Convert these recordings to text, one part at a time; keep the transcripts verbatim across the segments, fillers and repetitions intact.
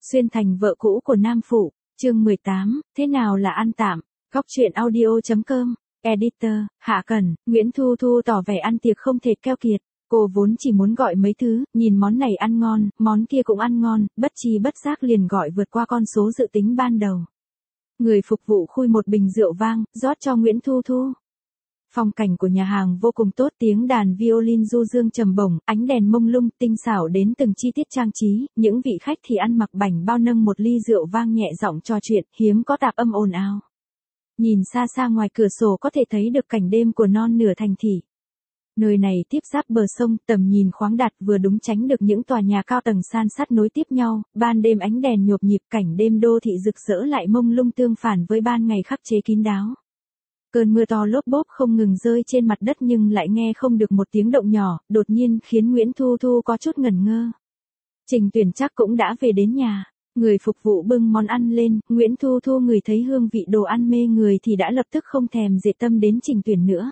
Xuyên thành vợ cũ của nam phụ, chương mười tám, thế nào là ăn tạm, góc truyện audio.com, editor, Hạ Cẩn, Nguyễn Thu Thu tỏ vẻ ăn tiệc không thể keo kiệt, cô vốn chỉ muốn gọi mấy thứ, nhìn món này ăn ngon, món kia cũng ăn ngon, bất chi bất giác liền gọi vượt qua con số dự tính ban đầu. Người phục vụ khui một bình rượu vang, rót cho Nguyễn Thu Thu. Phong cảnh của nhà hàng vô cùng tốt, tiếng đàn violin du dương trầm bổng, ánh đèn mông lung, tinh xảo đến từng chi tiết trang trí, những vị khách thì ăn mặc bảnh bao nâng một ly rượu vang nhẹ giọng trò chuyện, hiếm có tạp âm ồn ào. Nhìn xa xa ngoài cửa sổ có thể thấy được cảnh đêm của non nửa thành thị. Nơi này tiếp giáp bờ sông, tầm nhìn khoáng đạt, vừa đúng tránh được những tòa nhà cao tầng san sát nối tiếp nhau, ban đêm ánh đèn nhộp nhịp, cảnh đêm đô thị rực rỡ lại mông lung tương phản với ban ngày khắc chế kín đáo. Cơn mưa to lốp bốp không ngừng rơi trên mặt đất nhưng lại nghe không được một tiếng động nhỏ, đột nhiên khiến Nguyễn Thu Thu có chút ngẩn ngơ. Trình Tuyển chắc cũng đã về đến nhà. Người phục vụ bưng món ăn lên, Nguyễn Thu Thu ngửi thấy hương vị đồ ăn mê người thì đã lập tức không thèm dệt tâm đến Trình Tuyển nữa.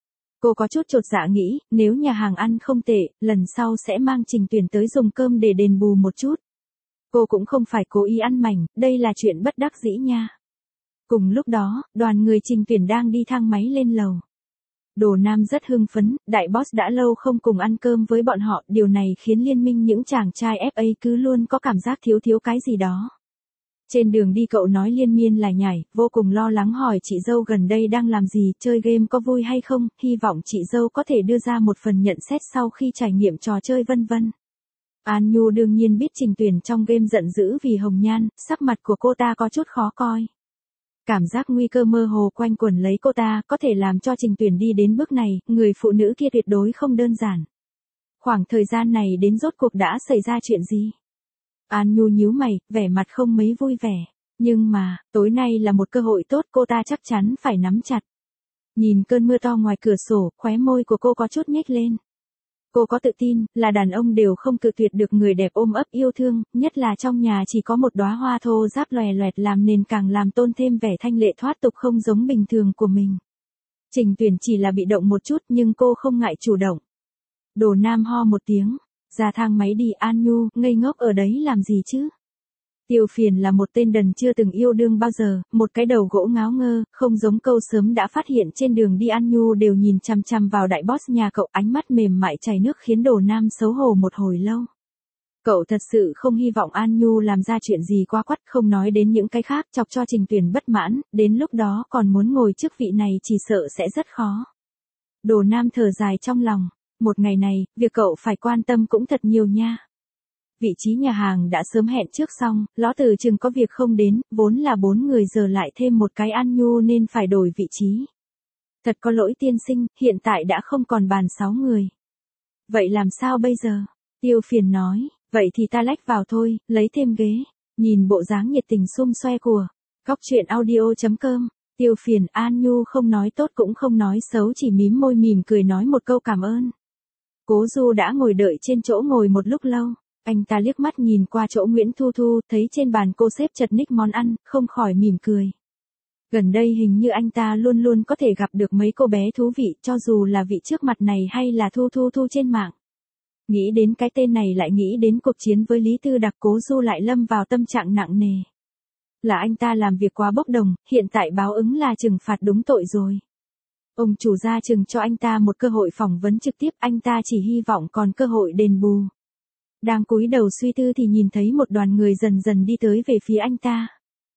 Cô có chút chột dạ nghĩ, nếu nhà hàng ăn không tệ, lần sau sẽ mang Trình Tuyển tới dùng cơm để đền bù một chút. Cô cũng không phải cố ý ăn mảnh, đây là chuyện bất đắc dĩ nha. Cùng lúc đó, đoàn người Trình Tuyển đang đi thang máy lên lầu. Đồ Nam rất hưng phấn, đại boss đã lâu không cùng ăn cơm với bọn họ, điều này khiến liên minh những chàng trai ép a cứ luôn có cảm giác thiếu thiếu cái gì đó. Trên đường đi cậu nói liên miên lải nhải, vô cùng lo lắng hỏi chị dâu gần đây đang làm gì, chơi game có vui hay không, hy vọng chị dâu có thể đưa ra một phần nhận xét sau khi trải nghiệm trò chơi vân vân. An Nhu đương nhiên biết Trình Tuyển trong game giận dữ vì hồng nhan, sắc mặt của cô ta có chút khó coi. Cảm giác nguy cơ mơ hồ quanh quẩn lấy cô ta, có thể làm cho Trình Tuyển đi đến bước này, người phụ nữ kia tuyệt đối không đơn giản. Khoảng thời gian này đến rốt cuộc đã xảy ra chuyện gì? An Nhu nhíu mày, vẻ mặt không mấy vui vẻ. Nhưng mà, tối nay là một cơ hội tốt, cô ta chắc chắn phải nắm chặt. Nhìn cơn mưa to ngoài cửa sổ, khóe môi của cô có chút nhếch lên. Cô có tự tin, là đàn ông đều không cự tuyệt được người đẹp ôm ấp yêu thương, nhất là trong nhà chỉ có một đóa hoa thô ráp lòe loẹt làm nền càng làm tôn thêm vẻ thanh lệ thoát tục không giống bình thường của mình. Trình Tuyển chỉ là bị động một chút nhưng cô không ngại chủ động. Đồ Nam ho một tiếng, ra thang máy đi. An Nhu, ngây ngốc ở đấy làm gì chứ? Tiêu Phiền là một tên đần chưa từng yêu đương bao giờ, một cái đầu gỗ ngáo ngơ, không giống câu sớm đã phát hiện trên đường đi. An Nhu đều nhìn chằm chằm vào đại boss nhà cậu, ánh mắt mềm mại chảy nước khiến Đồ Nam xấu hổ một hồi lâu. Cậu thật sự không hy vọng An Nhu làm ra chuyện gì quá quắt, không nói đến những cái khác, chọc cho Trình Tuyển bất mãn, đến lúc đó còn muốn ngồi chức vị này chỉ sợ sẽ rất khó. Đồ Nam thở dài trong lòng, một ngày này, việc cậu phải quan tâm cũng thật nhiều nha. Vị trí nhà hàng đã sớm hẹn trước xong, Lõ Từ chừng có việc không đến, vốn là bốn người giờ lại thêm một cái An Nhu nên phải đổi vị trí. Thật có lỗi tiên sinh, hiện tại đã không còn bàn sáu người. Vậy làm sao bây giờ? Tiêu Phiền nói, vậy thì ta lách vào thôi, lấy thêm ghế. Nhìn bộ dáng nhiệt tình xum xoe của góc truyện audio.com, Tiêu Phiền. An Nhu không nói tốt cũng không nói xấu, chỉ mím môi mỉm cười nói một câu cảm ơn. Cố Du đã ngồi đợi trên chỗ ngồi một lúc lâu. Anh ta liếc mắt nhìn qua chỗ Nguyễn Thu Thu, thấy trên bàn cô xếp chật ních món ăn, không khỏi mỉm cười. Gần đây hình như anh ta luôn luôn có thể gặp được mấy cô bé thú vị, cho dù là vị trước mặt này hay là Thu Thu Thu trên mạng. Nghĩ đến cái tên này lại nghĩ đến cuộc chiến với Lý Tư Đặc, Cố Du lại lâm vào tâm trạng nặng nề. Là anh ta làm việc quá bốc đồng, hiện tại báo ứng là trừng phạt đúng tội rồi. Ông chủ gia chừng cho anh ta một cơ hội phỏng vấn trực tiếp, anh ta chỉ hy vọng còn cơ hội đền bù. Đang cúi đầu suy tư thì nhìn thấy một đoàn người dần dần đi tới về phía anh ta.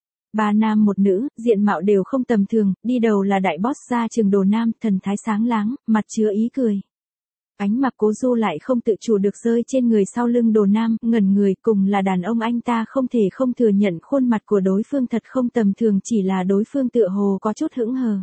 Ba nam một nữ, diện mạo đều không tầm thường, đi đầu là đại boss gia trường Đồ Nam, thần thái sáng láng, mặt chứa ý cười. Ánh mắt Cố Du lại không tự chủ được rơi trên người sau lưng Đồ Nam, ngẩn người, cùng là đàn ông anh ta không thể không thừa nhận khuôn mặt của đối phương thật không tầm thường, chỉ là đối phương tựa hồ có chút hững hờ.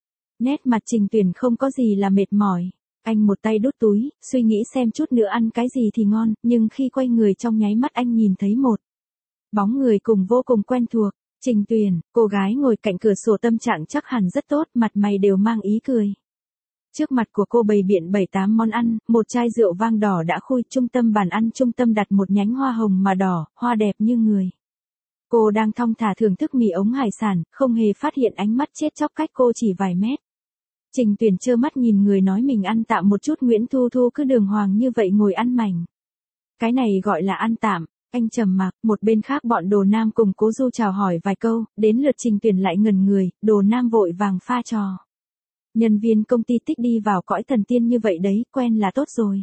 Nét mặt Trình Tuyển không có gì là mệt mỏi. Anh một tay đút túi, suy nghĩ xem chút nữa ăn cái gì thì ngon, nhưng khi quay người trong nháy mắt anh nhìn thấy một bóng người cùng vô cùng quen thuộc. Trình Tuyển, cô gái ngồi cạnh cửa sổ tâm trạng chắc hẳn rất tốt, mặt mày đều mang ý cười. Trước mặt của cô bày biện bảy tám món ăn, một chai rượu vang đỏ đã khui, trung tâm bàn ăn trung tâm đặt một nhánh hoa hồng mà đỏ, hoa đẹp như người. Cô đang thong thả thưởng thức mì ống hải sản, không hề phát hiện ánh mắt chết chóc cách cô chỉ vài mét. Trình Tuyển trơ mắt nhìn người nói mình ăn tạm một chút, Nguyễn Thu Thu cứ đường hoàng như vậy ngồi ăn mảnh. Cái này gọi là ăn tạm. Anh trầm mặc, một bên khác bọn Đồ Nam cùng Cố Du chào hỏi vài câu, đến lượt Trình Tuyển lại ngẩn người, Đồ Nam vội vàng pha trò. Nhân viên công ty tích đi vào cõi thần tiên như vậy đấy, quen là tốt rồi.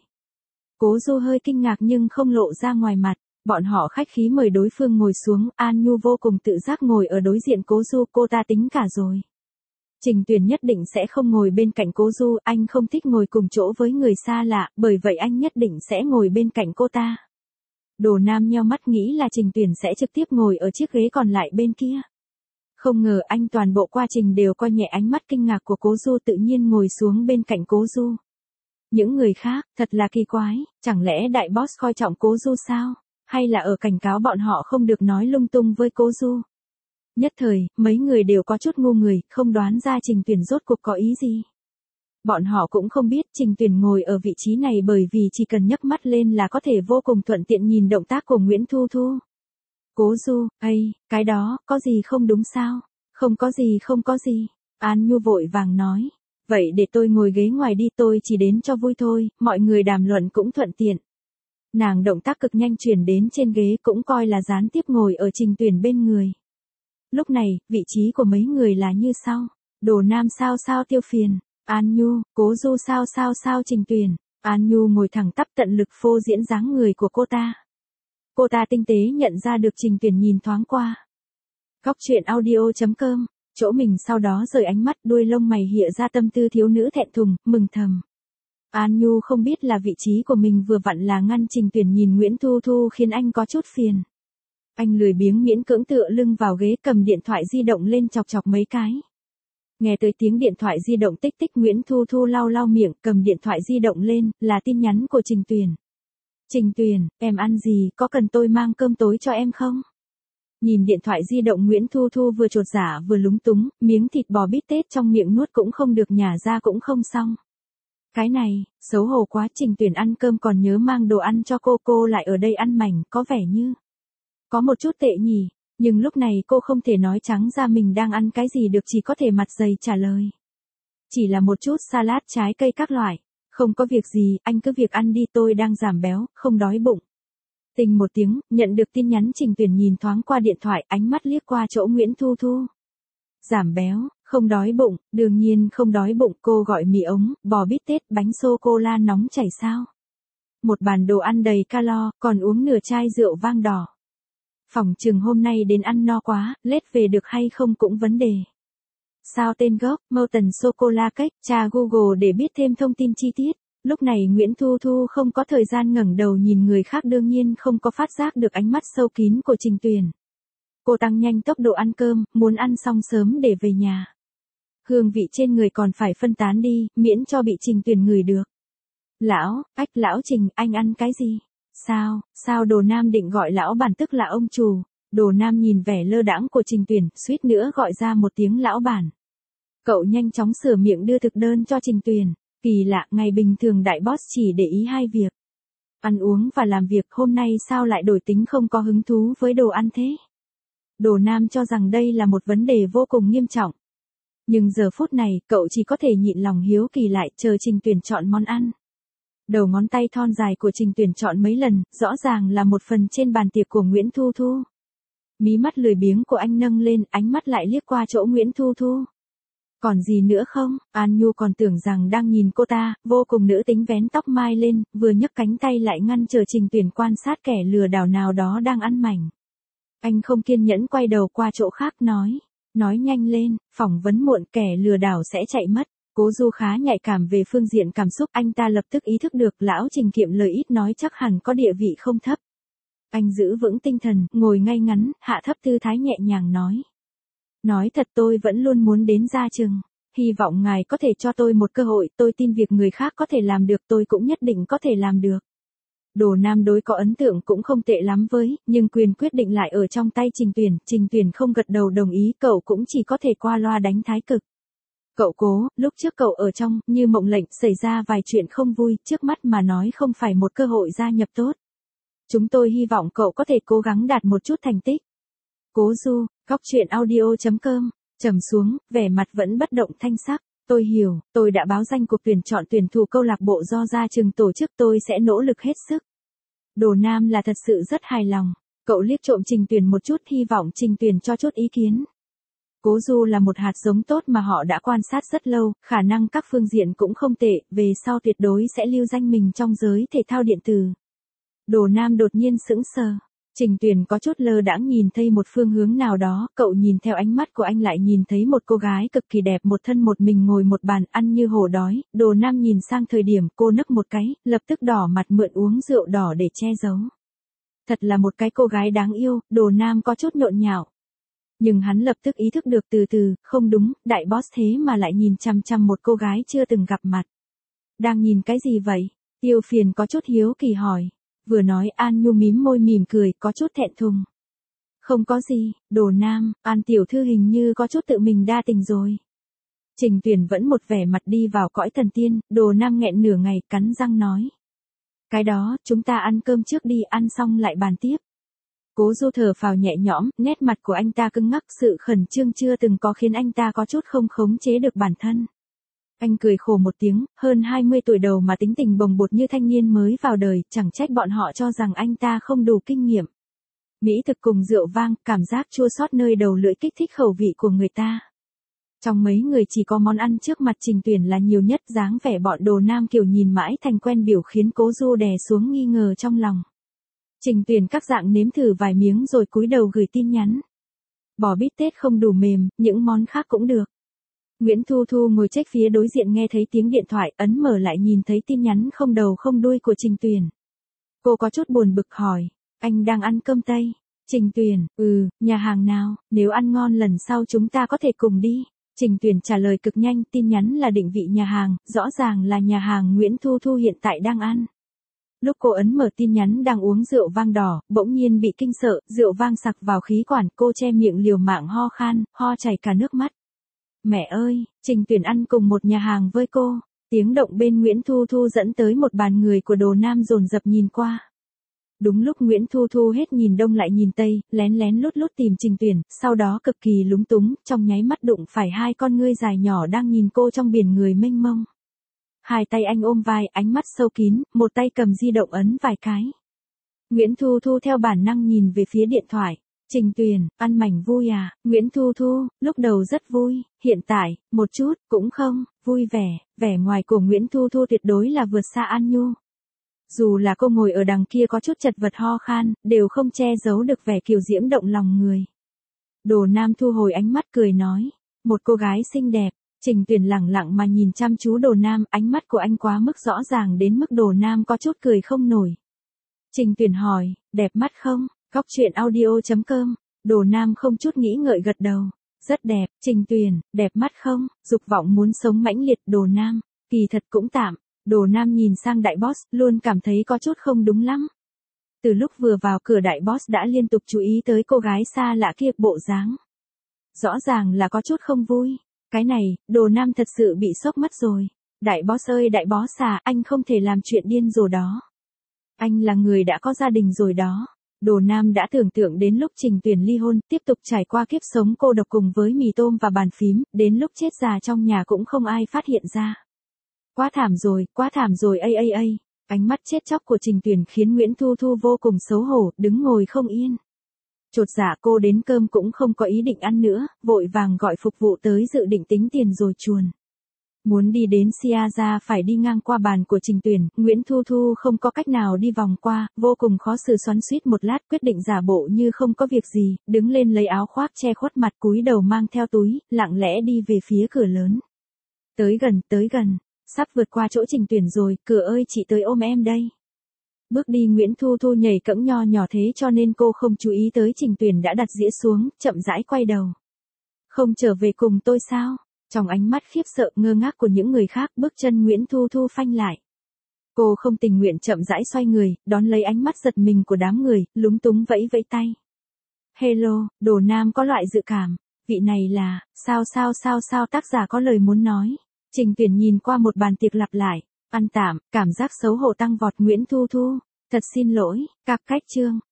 Cố Du hơi kinh ngạc nhưng không lộ ra ngoài mặt, bọn họ khách khí mời đối phương ngồi xuống, An Nhu vô cùng tự giác ngồi ở đối diện Cố Du, cô ta tính cả rồi. Trình Tuyển nhất định sẽ không ngồi bên cạnh Cố Du, anh không thích ngồi cùng chỗ với người xa lạ, bởi vậy anh nhất định sẽ ngồi bên cạnh cô ta. Đồ Nam nheo mắt nghĩ là Trình Tuyển sẽ trực tiếp ngồi ở chiếc ghế còn lại bên kia. Không ngờ anh toàn bộ quá trình đều coi nhẹ ánh mắt kinh ngạc của Cố Du, tự nhiên ngồi xuống bên cạnh Cố Du. Những người khác, thật là kỳ quái, chẳng lẽ đại boss coi trọng Cố Du sao? Hay là ở cảnh cáo bọn họ không được nói lung tung với Cố Du? Nhất thời, mấy người đều có chút ngu người, không đoán ra Trình Tuyển rốt cuộc có ý gì. Bọn họ cũng không biết Trình Tuyển ngồi ở vị trí này bởi vì chỉ cần nhấc mắt lên là có thể vô cùng thuận tiện nhìn động tác của Nguyễn Thu Thu. Cố Du, ây, cái đó, có gì không đúng sao? Không có gì không có gì. An Nhu vội vàng nói. Vậy để tôi ngồi ghế ngoài đi, tôi chỉ đến cho vui thôi, mọi người đàm luận cũng thuận tiện. Nàng động tác cực nhanh chuyển đến trên ghế cũng coi là gián tiếp ngồi ở Trình Tuyển bên người. Lúc này, vị trí của mấy người là như sau. Đồ Nam sao sao Tiêu Phiền, An Nhu, Cố Du sao sao sao Trình Tuyển. An Nhu ngồi thẳng tắp tận lực phô diễn dáng người của cô ta. Cô ta tinh tế nhận ra được Trình Tuyển nhìn thoáng qua. Góc truyện audio chấm com, chỗ mình sau đó rời ánh mắt, đuôi lông mày hiện ra tâm tư thiếu nữ thẹn thùng, mừng thầm. An Nhu không biết là vị trí của mình vừa vặn là ngăn Trình Tuyển nhìn Nguyễn Thu Thu khiến anh có chút phiền. Anh lười biếng miễn cưỡng tựa lưng vào ghế cầm điện thoại di động lên chọc chọc mấy cái. Nghe tới tiếng điện thoại di động tích tích, Nguyễn Thu Thu lau lau miệng, cầm điện thoại di động lên, là tin nhắn của Trình Tuyển. Trình Tuyển, em ăn gì, có cần tôi mang cơm tối cho em không? Nhìn điện thoại di động, Nguyễn Thu Thu vừa chột dạ vừa lúng túng, miếng thịt bò bít tết trong miệng nuốt cũng không được, nhả ra cũng không xong. Cái này, xấu hổ quá. Trình Tuyển ăn cơm còn nhớ mang đồ ăn cho cô, cô lại ở đây ăn mảnh, có vẻ như có một chút tệ nhỉ, nhưng lúc này cô không thể nói trắng ra mình đang ăn cái gì được, chỉ có thể mặt dày trả lời. Chỉ là một chút salad trái cây các loại, không có việc gì, anh cứ việc ăn đi, tôi đang giảm béo, không đói bụng. Tình một tiếng, nhận được tin nhắn, Trình Tuyển nhìn thoáng qua điện thoại, ánh mắt liếc qua chỗ Nguyễn Thu Thu. Giảm béo, không đói bụng, đương nhiên không đói bụng, cô gọi mì ống, bò bít tết, bánh sô-cô-la nóng chảy sao. Một bàn đồ ăn đầy calo, còn uống nửa chai rượu vang đỏ. Phỏng chừng hôm nay đến ăn no quá, lết về được hay không cũng vấn đề. Sao tên gốc, Molten Sô-cô-la Cake, tra Google để biết thêm thông tin chi tiết. Lúc này Nguyễn Thu Thu không có thời gian ngẩng đầu nhìn người khác, đương nhiên không có phát giác được ánh mắt sâu kín của Trình Tuyển. Cô tăng nhanh tốc độ ăn cơm, muốn ăn xong sớm để về nhà. Hương vị trên người còn phải phân tán đi, miễn cho bị Trình Tuyển ngửi được. Lão, ách lão Trình, anh ăn cái gì? Sao, sao Đồ Nam định gọi lão bản tức là ông chủ. Đồ Nam nhìn vẻ lơ đãng của Trình Tuyển, suýt nữa gọi ra một tiếng lão bản. Cậu nhanh chóng sửa miệng đưa thực đơn cho Trình Tuyển. Kỳ lạ, ngày bình thường đại boss chỉ để ý hai việc. Ăn uống và làm việc, hôm nay sao lại đổi tính không có hứng thú với đồ ăn thế? Đồ Nam cho rằng đây là một vấn đề vô cùng nghiêm trọng. Nhưng giờ phút này, cậu chỉ có thể nhịn lòng hiếu kỳ lại, chờ Trình Tuyển chọn món ăn. Đầu ngón tay thon dài của Trình Tuyển chọn mấy lần, rõ ràng là một phần trên bàn tiệc của Nguyễn Thu Thu. Mí mắt lười biếng của anh nâng lên, ánh mắt lại liếc qua chỗ Nguyễn Thu Thu. Còn gì nữa không? An Nhu còn tưởng rằng đang nhìn cô ta, vô cùng nữ tính vén tóc mai lên, vừa nhấc cánh tay lại ngăn chờ Trình Tuyển quan sát kẻ lừa đảo nào đó đang ăn mảnh. Anh không kiên nhẫn quay đầu qua chỗ khác nói. Nói nhanh lên, phỏng vấn muộn, kẻ lừa đảo sẽ chạy mất. Cố Du khá nhạy cảm về phương diện cảm xúc, anh ta lập tức ý thức được lão Trình kiệm lời ít nói chắc hẳn có địa vị không thấp. Anh giữ vững tinh thần, ngồi ngay ngắn, hạ thấp tư thái nhẹ nhàng nói. Nói thật, tôi vẫn luôn muốn đến Gia Trừng. Hy vọng ngài có thể cho tôi một cơ hội, tôi tin việc người khác có thể làm được, tôi cũng nhất định có thể làm được. Đồ Nam đối có ấn tượng cũng không tệ lắm với, nhưng quyền quyết định lại ở trong tay Trình Tuyển. Trình Tuyển không gật đầu đồng ý, cậu cũng chỉ có thể qua loa đánh thái cực. Cậu Cố, lúc trước cậu ở trong, như mộng lệnh, xảy ra vài chuyện không vui, trước mắt mà nói không phải một cơ hội gia nhập tốt. Chúng tôi hy vọng cậu có thể cố gắng đạt một chút thành tích. Cố Du, góc truyện audio chấm com, trầm xuống, vẻ mặt vẫn bất động thanh sắc. Tôi hiểu, tôi đã báo danh cuộc tuyển chọn tuyển thủ câu lạc bộ do Gia Trừng tổ chức, tôi sẽ nỗ lực hết sức. Đồ Nam là thật sự rất hài lòng. Cậu liếc trộm Trình Tuyền một chút, hy vọng Trình Tuyền cho chút ý kiến. Cố Du là một hạt giống tốt mà họ đã quan sát rất lâu, khả năng các phương diện cũng không tệ, về sau tuyệt đối sẽ lưu danh mình trong giới thể thao điện tử. Đồ Nam đột nhiên sững sờ. Trình Tuyền có chút lơ đãng nhìn thấy một phương hướng nào đó, cậu nhìn theo ánh mắt của anh lại nhìn thấy một cô gái cực kỳ đẹp một thân một mình ngồi một bàn ăn như hổ đói. Đồ Nam nhìn sang thời điểm cô nấc một cái, lập tức đỏ mặt mượn uống rượu đỏ để che giấu. Thật là một cái cô gái đáng yêu, Đồ Nam có chút nhộn nhạo. Nhưng hắn lập tức ý thức được từ từ, không đúng, đại boss thế mà lại nhìn chằm chằm một cô gái chưa từng gặp mặt. Đang nhìn cái gì vậy? Tiêu Phiền có chút hiếu kỳ hỏi. Vừa nói An Nhu mím môi mỉm cười, có chút thẹn thùng. Không có gì, Đồ Nam, An tiểu thư hình như có chút tự mình đa tình rồi. Trình Tuyền vẫn một vẻ mặt đi vào cõi thần tiên, Đồ Nam nghẹn nửa ngày, cắn răng nói. Cái đó, chúng ta ăn cơm trước đi, ăn xong lại bàn tiếp. Cố Du thở phào nhẹ nhõm, nét mặt của anh ta cứng ngắc, sự khẩn trương chưa từng có khiến anh ta có chút không khống chế được bản thân. Anh cười khổ một tiếng, hơn hai mươi tuổi đầu mà tính tình bồng bột như thanh niên mới vào đời, chẳng trách bọn họ cho rằng anh ta không đủ kinh nghiệm. Mỹ thực cùng rượu vang, cảm giác chua xót nơi đầu lưỡi kích thích khẩu vị của người ta. Trong mấy người chỉ có món ăn trước mặt Trình Tuyền là nhiều nhất, dáng vẻ bọn Đồ Nam kiểu nhìn mãi thành quen biểu khiến Cố Du đè xuống nghi ngờ trong lòng. Trình Tuyền các dạng nếm thử vài miếng rồi cúi đầu gửi tin nhắn. Bò bít tết không đủ mềm, những món khác cũng được. Nguyễn Thu Thu ngồi trách phía đối diện nghe thấy tiếng điện thoại, ấn mở lại nhìn thấy tin nhắn không đầu không đuôi của Trình Tuyền. Cô có chút buồn bực hỏi, anh đang ăn cơm Tây? Trình Tuyền, ừ, nhà hàng nào, nếu ăn ngon lần sau chúng ta có thể cùng đi. Trình Tuyền trả lời cực nhanh, tin nhắn là định vị nhà hàng, rõ ràng là nhà hàng Nguyễn Thu Thu hiện tại đang ăn. Lúc cô ấn mở tin nhắn đang uống rượu vang đỏ, bỗng nhiên bị kinh sợ, rượu vang sặc vào khí quản, cô che miệng liều mạng ho khan, ho chảy cả nước mắt. Mẹ ơi, Trình Tuyền ăn cùng một nhà hàng với cô. Tiếng động bên Nguyễn Thu Thu dẫn tới một bàn người của Đồ Nam dồn dập nhìn qua. Đúng lúc Nguyễn Thu Thu hết nhìn đông lại nhìn tây, lén lén lút lút tìm Trình Tuyền, sau đó cực kỳ lúng túng, trong nháy mắt đụng phải hai con ngươi dài nhỏ đang nhìn cô trong biển người mênh mông. Hai tay anh ôm vai, ánh mắt sâu kín, một tay cầm di động ấn vài cái. Nguyễn Thu Thu theo bản năng nhìn về phía điện thoại. Trình Tuyền, ăn mảnh vui à? Nguyễn Thu Thu, lúc đầu rất vui, hiện tại, một chút, cũng không, vui vẻ, vẻ ngoài của Nguyễn Thu Thu tuyệt đối là vượt xa An Nhu. Dù là cô ngồi ở đằng kia có chút chật vật ho khan, đều không che giấu được vẻ kiều diễm động lòng người. Đồ Nam thu hồi ánh mắt cười nói, một cô gái xinh đẹp. Trình Tuyền lẳng lặng mà nhìn chăm chú Đồ Nam, ánh mắt của anh quá mức rõ ràng đến mức Đồ Nam có chút cười không nổi. Trình Tuyền hỏi, đẹp mắt không? Góc truyện audio chấm com. Đồ Nam không chút nghĩ ngợi gật đầu. Rất đẹp. Trình Tuyền, đẹp mắt không? Dục vọng muốn sống mãnh liệt. Đồ Nam, kỳ thật cũng tạm. Đồ Nam nhìn sang đại boss, luôn cảm thấy có chút không đúng lắm. Từ lúc vừa vào cửa đại boss đã liên tục chú ý tới cô gái xa lạ kia, bộ dáng. Rõ ràng là có chút không vui. Cái này, Đồ Nam thật sự bị sốc mất rồi. Đại boss ơi đại boss à, anh không thể làm chuyện điên rồ đó. Anh là người đã có gia đình rồi đó. Đồ Nam đã tưởng tượng đến lúc Trình Tuyền ly hôn, tiếp tục trải qua kiếp sống cô độc cùng với mì tôm và bàn phím, đến lúc chết già trong nhà cũng không ai phát hiện ra. Quá thảm rồi, quá thảm rồi a a a. Ánh mắt chết chóc của Trình Tuyền khiến Nguyễn Thu Thu vô cùng xấu hổ, đứng ngồi không yên. Chột dạ cô đến cơm cũng không có ý định ăn nữa, vội vàng gọi phục vụ tới dự định tính tiền rồi chuồn. Muốn đi đến Siaza phải đi ngang qua bàn của Trình Tuyền, Nguyễn Thu Thu không có cách nào đi vòng qua, vô cùng khó xử xoắn xuýt một lát, quyết định giả bộ như không có việc gì, đứng lên lấy áo khoác che khuất mặt, cúi đầu mang theo túi, lặng lẽ đi về phía cửa lớn. Tới gần, tới gần, sắp vượt qua chỗ Trình Tuyền rồi, cửa ơi chị tới ôm em đây. Bước đi Nguyễn Thu Thu nhảy cẫng nho nhỏ thế cho nên cô không chú ý tới Trình Tuyền đã đặt dĩa xuống, chậm rãi quay đầu. Không trở về cùng tôi sao? Trong ánh mắt khiếp sợ ngơ ngác của những người khác, bước chân Nguyễn Thu Thu phanh lại. Cô không tình nguyện chậm rãi xoay người, đón lấy ánh mắt giật mình của đám người, lúng túng vẫy vẫy tay. Hello, Đồ Nam có loại dự cảm. Vị này là, sao sao sao sao tác giả có lời muốn nói. Trình Tuyền nhìn qua một bàn tiệc lặp lại. Ăn tạm, cảm giác xấu hổ tăng vọt Nguyễn Thu Thu. Thật xin lỗi, các cách chương.